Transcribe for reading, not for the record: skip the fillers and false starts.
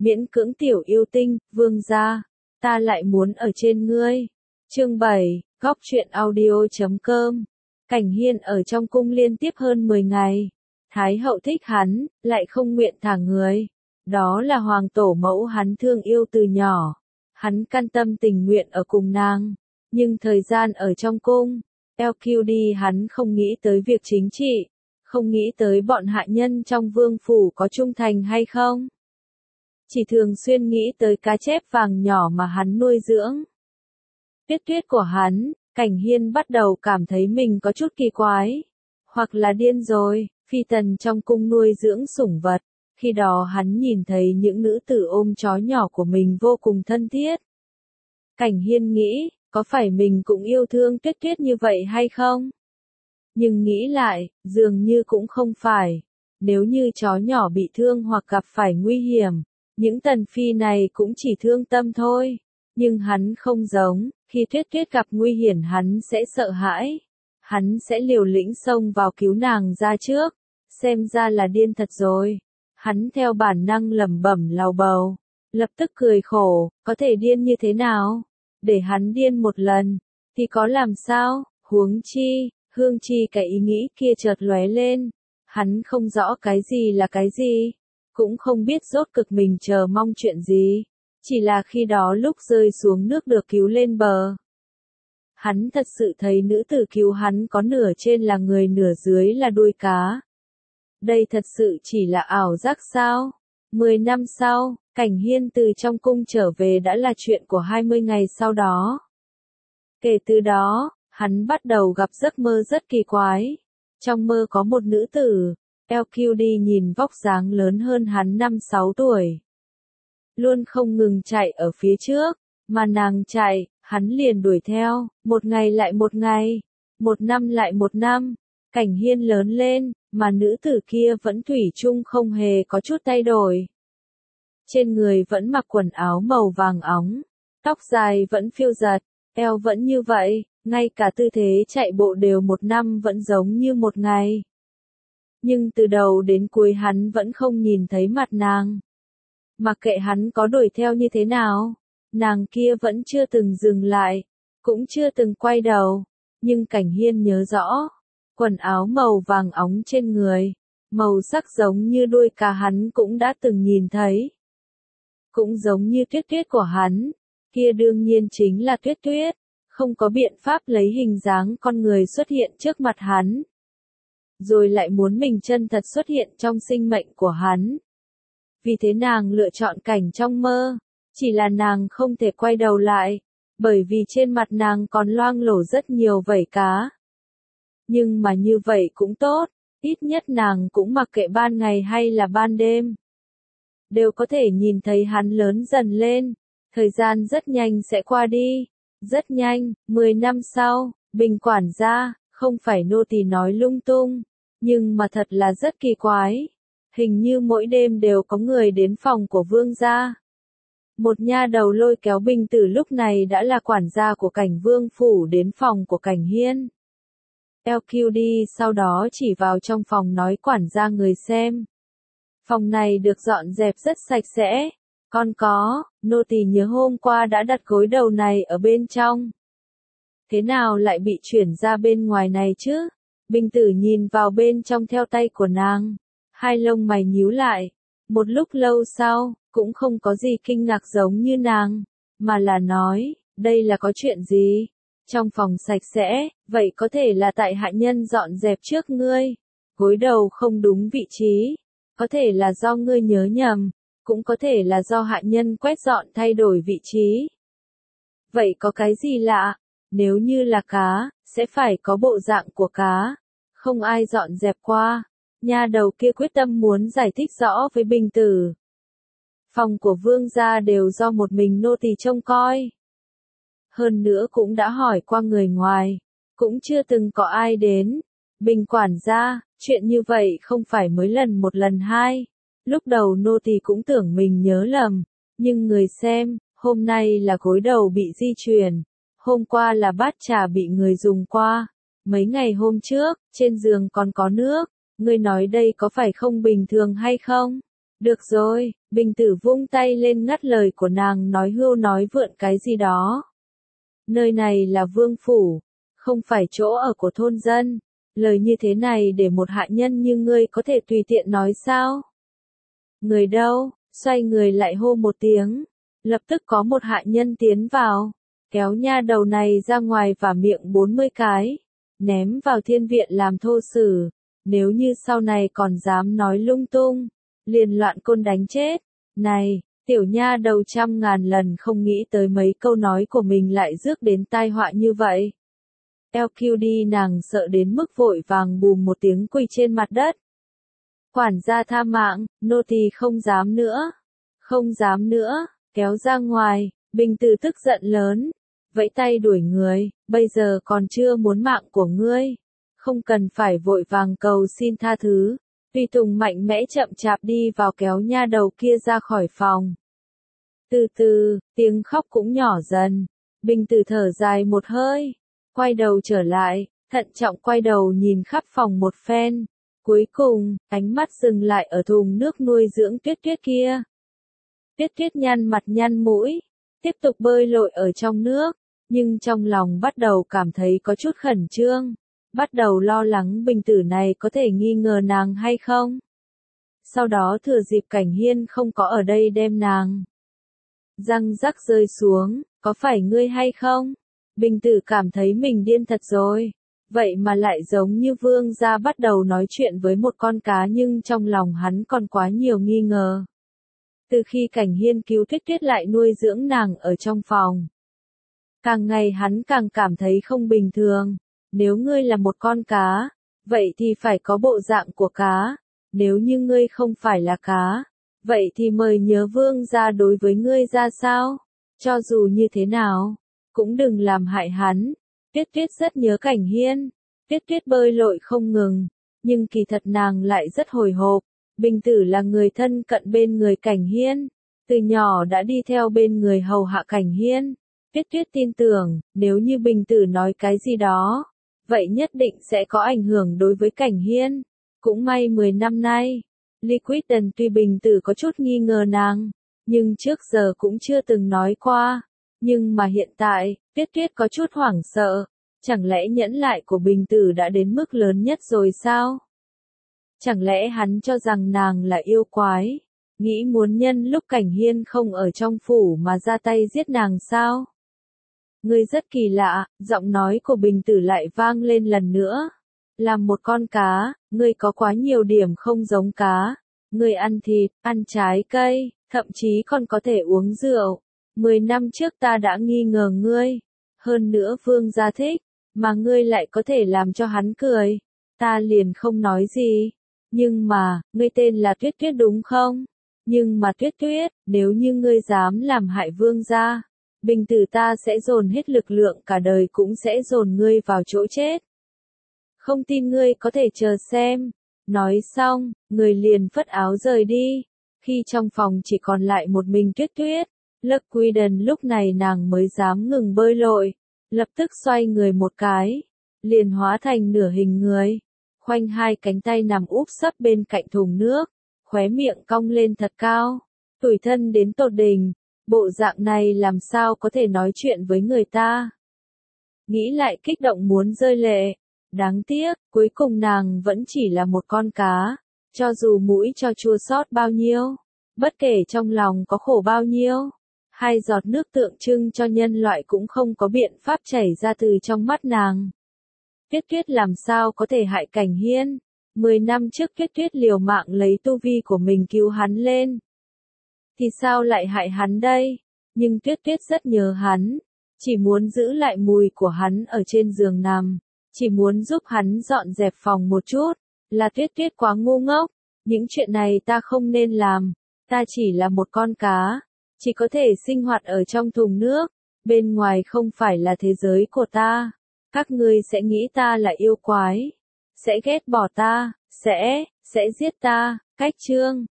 miễn cưỡng tiểu yêu tinh, vương gia, ta lại muốn ở trên ngươi. Chương 7, góc truyện audio.com. Cảnh Hiên ở trong cung liên tiếp hơn 10 ngày. Thái hậu thích hắn, lại không nguyện thả người. Đó là hoàng tổ mẫu hắn thương yêu từ nhỏ. Hắn can tâm tình nguyện ở cùng nàng. Nhưng thời gian ở trong cung, LQD hắn không nghĩ tới việc chính trị, không nghĩ tới bọn hạ nhân trong vương phủ có trung thành hay không. Chỉ thường xuyên nghĩ tới cá chép vàng nhỏ mà hắn nuôi dưỡng. Tuyết của hắn, Cảnh Hiên bắt đầu cảm thấy mình có chút kỳ quái. Hoặc là điên rồi, phi tần trong cung nuôi dưỡng sủng vật. Khi đó hắn nhìn thấy những nữ tử ôm chó nhỏ của mình vô cùng thân thiết. Cảnh Hiên nghĩ, có phải mình cũng yêu thương Tuyết như vậy hay không? Nhưng nghĩ lại, dường như cũng không phải. Nếu như chó nhỏ bị thương hoặc gặp phải nguy hiểm, những tần phi này cũng chỉ thương tâm thôi. Nhưng hắn không giống, khi Tuyết gặp nguy hiểm hắn sẽ sợ hãi. Hắn sẽ liều lĩnh xông vào cứu nàng ra trước. Xem ra là điên thật rồi. Hắn theo bản năng lẩm bẩm lầu bầu. Lập tức cười khổ, có thể điên như thế nào? Để hắn điên một lần, thì có làm sao? Huống chi, Hương Chi cái ý nghĩ kia chợt lóe lên. Hắn không rõ cái gì là cái gì. Cũng không biết rốt cực mình chờ mong chuyện gì. Chỉ là khi đó lúc rơi xuống nước được cứu lên bờ. Hắn thật sự thấy nữ tử cứu hắn có nửa trên là người nửa dưới là đuôi cá. Đây thật sự chỉ là ảo giác sao? 10 năm sau, Cảnh Hiên từ trong cung trở về đã là chuyện của 20 ngày sau đó. Kể từ đó, hắn bắt đầu gặp giấc mơ rất kỳ quái. Trong mơ có một nữ tử, LQD nhìn vóc dáng lớn hơn hắn 5-6 tuổi. Luôn không ngừng chạy ở phía trước, mà nàng chạy, hắn liền đuổi theo, một ngày lại một ngày, một năm lại một năm. Cảnh Hiên lớn lên, mà nữ tử kia vẫn thủy chung không hề có chút thay đổi. Trên người vẫn mặc quần áo màu vàng óng, tóc dài vẫn phiêu giật, eo vẫn như vậy, ngay cả tư thế chạy bộ đều một năm vẫn giống như một ngày. Nhưng từ đầu đến cuối hắn vẫn không nhìn thấy mặt nàng. Mặc kệ hắn có đuổi theo như thế nào, nàng kia vẫn chưa từng dừng lại, cũng chưa từng quay đầu. Nhưng Cảnh Hiên nhớ rõ, quần áo màu vàng óng trên người, màu sắc giống như đuôi cá hắn cũng đã từng nhìn thấy. Cũng giống như Tuyết của hắn, kia đương nhiên chính là Tuyết, không có biện pháp lấy hình dáng con người xuất hiện trước mặt hắn. Rồi lại muốn mình chân thật xuất hiện trong sinh mệnh của hắn. Vì thế nàng lựa chọn cảnh trong mơ, chỉ là nàng không thể quay đầu lại, bởi vì trên mặt nàng còn loang lổ rất nhiều vảy cá. Nhưng mà như vậy cũng tốt, ít nhất nàng cũng mặc kệ ban ngày hay là ban đêm. Đều có thể nhìn thấy hắn lớn dần lên, thời gian rất nhanh sẽ qua đi, rất nhanh, 10 năm sau, Bình quản gia, không phải nô tỳ nói lung tung, nhưng mà thật là rất kỳ quái. Hình như mỗi đêm đều có người đến phòng của vương gia. Một nha đầu lôi kéo Bình Tử lúc này đã là quản gia của Cảnh Vương phủ đến phòng của Cảnh Hiên. LQD sau đó chỉ vào trong phòng nói quản gia người xem. Phòng này được dọn dẹp rất sạch sẽ. Còn có, nô tỳ nhớ hôm qua đã đặt gối đầu này ở bên trong. Thế nào lại bị chuyển ra bên ngoài này chứ? Bình Tử nhìn vào bên trong theo tay của nàng. Hai lông mày nhíu lại. Một lúc lâu sau, cũng không có gì kinh ngạc giống như nàng, mà là nói, đây là có chuyện gì? Trong phòng sạch sẽ, vậy có thể là tại hạ nhân dọn dẹp trước ngươi. Gối đầu không đúng vị trí. Có thể là do ngươi nhớ nhầm, cũng có thể là do hạ nhân quét dọn thay đổi vị trí. Vậy có cái gì lạ? Nếu như là cá, sẽ phải có bộ dạng của cá. Không ai dọn dẹp qua. Nha đầu kia quyết tâm muốn giải thích rõ với Bình Tử. Phòng của vương gia đều do một mình nô tỳ trông coi. Hơn nữa cũng đã hỏi qua người ngoài, cũng chưa từng có ai đến. Bình quản gia, chuyện như vậy không phải mới lần một lần hai. Lúc đầu nô tỳ cũng tưởng mình nhớ lầm, nhưng người xem, hôm nay là gối đầu bị di chuyển, hôm qua là bát trà bị người dùng qua, mấy ngày hôm trước, trên giường còn có nước, ngươi nói đây có phải không bình thường hay không? Được rồi, Bình Tử vung tay lên ngắt lời của nàng nói hưu nói vượn cái gì đó. Nơi này là vương phủ, không phải chỗ ở của thôn dân. Lời như thế này để một hạ nhân như ngươi có thể tùy tiện nói sao? Người đâu? Xoay người lại hô một tiếng. Lập tức có một hạ nhân tiến vào, kéo nha đầu này ra ngoài và miệng 40 cái, ném vào thiên viện làm thô sử. Nếu như sau này còn dám nói lung tung, liền loạn côn đánh chết. Này, tiểu nha đầu trăm ngàn lần không nghĩ tới mấy câu nói của mình lại rước đến tai họa như vậy. LQD nàng sợ đến mức vội vàng bùm một tiếng quỳ trên mặt đất. Quản gia tha mạng, nô tỳ không dám nữa. Không dám nữa, kéo ra ngoài, Bình Tử tức giận lớn. Vẫy tay đuổi người, bây giờ còn chưa muốn mạng của ngươi. Không cần phải vội vàng cầu xin tha thứ. Tùy Tùng mạnh mẽ chậm chạp đi vào kéo nha đầu kia ra khỏi phòng. Từ từ, tiếng khóc cũng nhỏ dần. Bình Tử thở dài một hơi. Quay đầu trở lại, thận trọng quay đầu nhìn khắp phòng một phen. Cuối cùng, ánh mắt dừng lại ở thùng nước nuôi dưỡng Tuyết Tuyết kia. Tuyết Tuyết nhăn mặt nhăn mũi, tiếp tục bơi lội ở trong nước, nhưng trong lòng bắt đầu cảm thấy có chút khẩn trương, bắt đầu lo lắng Bình Tử này có thể nghi ngờ nàng hay không. Sau đó thừa dịp Cảnh Hiên không có ở đây đem nàng. Răng rắc rơi xuống, có phải ngươi hay không? Bình Tử cảm thấy mình điên thật rồi. Vậy mà lại giống như vương gia bắt đầu nói chuyện với một con cá nhưng trong lòng hắn còn quá nhiều nghi ngờ. Từ khi Cảnh Hiên cứu Tuyết Tuyết lại nuôi dưỡng nàng ở trong phòng. Càng ngày hắn càng cảm thấy không bình thường. Nếu ngươi là một con cá, vậy thì phải có bộ dạng của cá. Nếu như ngươi không phải là cá, vậy thì mời nhớ vương gia đối với ngươi ra sao? Cho dù như thế nào, cũng đừng làm hại hắn. Tuyết Tuyết rất nhớ Cảnh Hiên. Tuyết Tuyết bơi lội không ngừng, nhưng kỳ thật nàng lại rất hồi hộp. Bình Tử là người thân cận bên người Cảnh Hiên, từ nhỏ đã đi theo bên người hầu hạ Cảnh Hiên. Tuyết Tuyết tin tưởng, nếu như Bình Tử nói cái gì đó, vậy nhất định sẽ có ảnh hưởng đối với Cảnh Hiên. Cũng may 10 năm nay, Liquidden tuy Bình Tử có chút nghi ngờ nàng, nhưng trước giờ cũng chưa từng nói qua. Nhưng mà hiện tại, Tuyết Tuyết có chút hoảng sợ. Chẳng lẽ nhẫn lại của Bình Tử đã đến mức lớn nhất rồi sao? Chẳng lẽ hắn cho rằng nàng là yêu quái, nghĩ muốn nhân lúc Cảnh Hiên không ở trong phủ mà ra tay giết nàng sao? Ngươi rất kỳ lạ, giọng nói của Bình Tử lại vang lên lần nữa. Làm một con cá, ngươi có quá nhiều điểm không giống cá. Ngươi ăn thịt, ăn trái cây, thậm chí còn có thể uống rượu. 10 năm trước ta đã nghi ngờ ngươi. Hơn nữa vương gia thích, mà ngươi lại có thể làm cho hắn cười. Ta liền không nói gì. Nhưng mà, ngươi tên là Tuyết Tuyết đúng không? Nhưng mà Tuyết Tuyết, nếu như ngươi dám làm hại vương gia, Bình Tử ta sẽ dồn hết lực lượng cả đời cũng sẽ dồn ngươi vào chỗ chết. Không tin ngươi có thể chờ xem. Nói xong, người liền phất áo rời đi. Khi trong phòng chỉ còn lại một mình Tuyết Tuyết, Liquidden lúc này nàng mới dám ngừng bơi lội. Lập tức xoay người một cái, liền hóa thành nửa hình người. Khoanh hai cánh tay nằm úp sấp bên cạnh thùng nước, khóe miệng cong lên thật cao, tủi thân đến tột đỉnh, bộ dạng này làm sao có thể nói chuyện với người ta. Nghĩ lại kích động muốn rơi lệ, đáng tiếc, cuối cùng nàng vẫn chỉ là một con cá, cho dù mũi cho chua xót bao nhiêu, bất kể trong lòng có khổ bao nhiêu, hai giọt nước tượng trưng cho nhân loại cũng không có biện pháp chảy ra từ trong mắt nàng. Tuyết Tuyết làm sao có thể hại Cảnh Hiên? 10 năm trước Tuyết Tuyết liều mạng lấy tu vi của mình cứu hắn lên. Thì sao lại hại hắn đây? Nhưng Tuyết Tuyết rất nhớ hắn. Chỉ muốn giữ lại mùi của hắn ở trên giường nằm. Chỉ muốn giúp hắn dọn dẹp phòng một chút. Là Tuyết Tuyết quá ngu ngốc. Những chuyện này ta không nên làm. Ta chỉ là một con cá. Chỉ có thể sinh hoạt ở trong thùng nước. Bên ngoài không phải là thế giới của ta. Các ngươi sẽ nghĩ ta là yêu quái. Sẽ ghét bỏ ta. Sẽ giết ta. Cách chương